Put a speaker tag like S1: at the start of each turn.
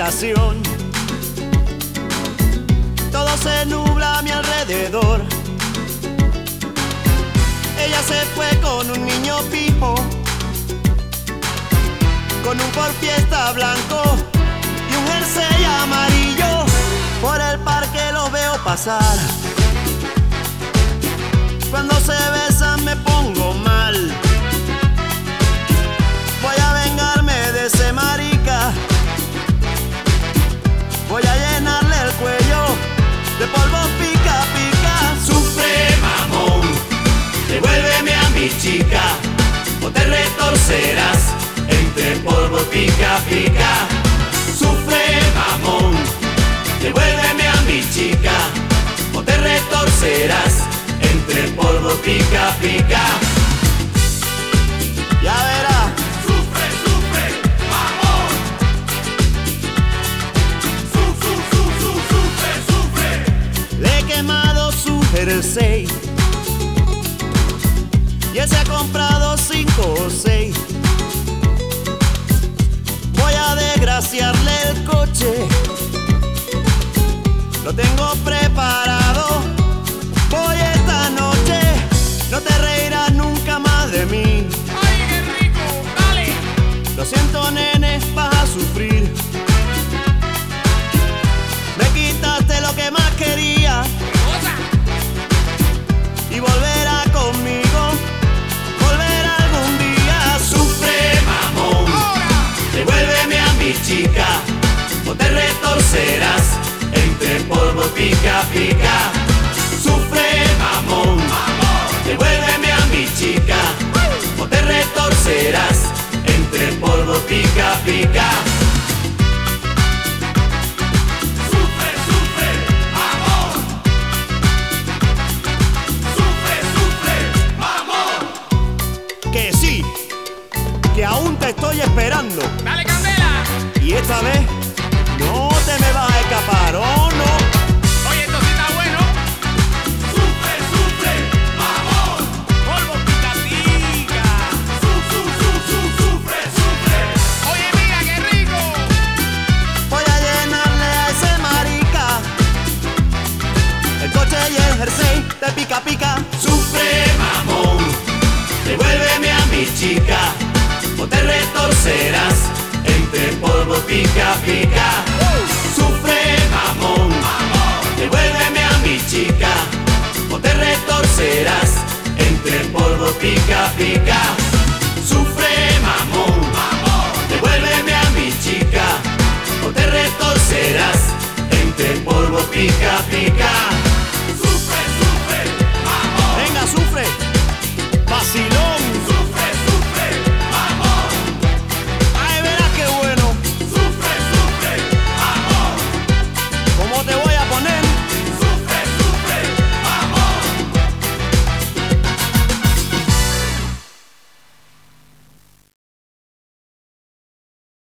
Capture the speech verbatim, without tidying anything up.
S1: desesperación. Todo se nubla a mi alrededor. Ella se fue con un niño pijo, con un Ford Fiesta blanco y un jersey amarillo. Por el parque los veo pasar. Cuando se besan me pongo mal. Voy a vengarme de ese marica. Voy a llenarle el cuello de polvo pica pica.
S2: Sufre, mamón, devuélveme a mi chica, o te retorcerás entre polvo pica pica. Sufre, mamón, devuélveme a mi chica, o te retorcerás entre polvo pica pica.
S1: Ya verás.
S2: Sufre, sufre, mamón. Su, su, su, su, sufre, sufre.
S1: Le he quemado su jersey y él se ha comprado cinco o seis. Voy a desgraciarle el coche, lo tengo preparado. Voy esta noche, no te reirás nunca más de mí.
S3: ¡Ay, qué rico! ¡Dale!
S1: Lo siento, nene, vas a sufrir. Me quitaste lo que más quería
S3: ¡Cosa!
S1: y volverá conmigo, volverá algún día.
S2: Sufre, mamón,
S3: ¡Ahora!
S2: devuélveme a mi chica, o te retorcerás entre polvo pica pica. Sufre, mamón, devuélveme a mi chica, o te retorcerás entre polvo pica pica. Sufre, sufre, mamón. Sufre, sufre, mamón.
S1: Que sí, que aún te estoy esperando.
S3: ¡Dale, candela!
S1: Y esta vez no te me vas a escapar, oh no.
S3: Oye, esto sí está bueno.
S2: Sufre, sufre, mamón.
S3: Polvo pica pica.
S2: Su, su, su, su, sufre, sufre.
S3: Oye, mira qué rico.
S1: Voy a llenarle a ese marica el coche y el jersey de pica pica.
S2: Sufre, mamón, devuélveme a mi chica, o te retorcerás entre polvo pica pica. Sufre, mamón, devuélveme a mi chica, o te retorcerás entre polvo pica pica.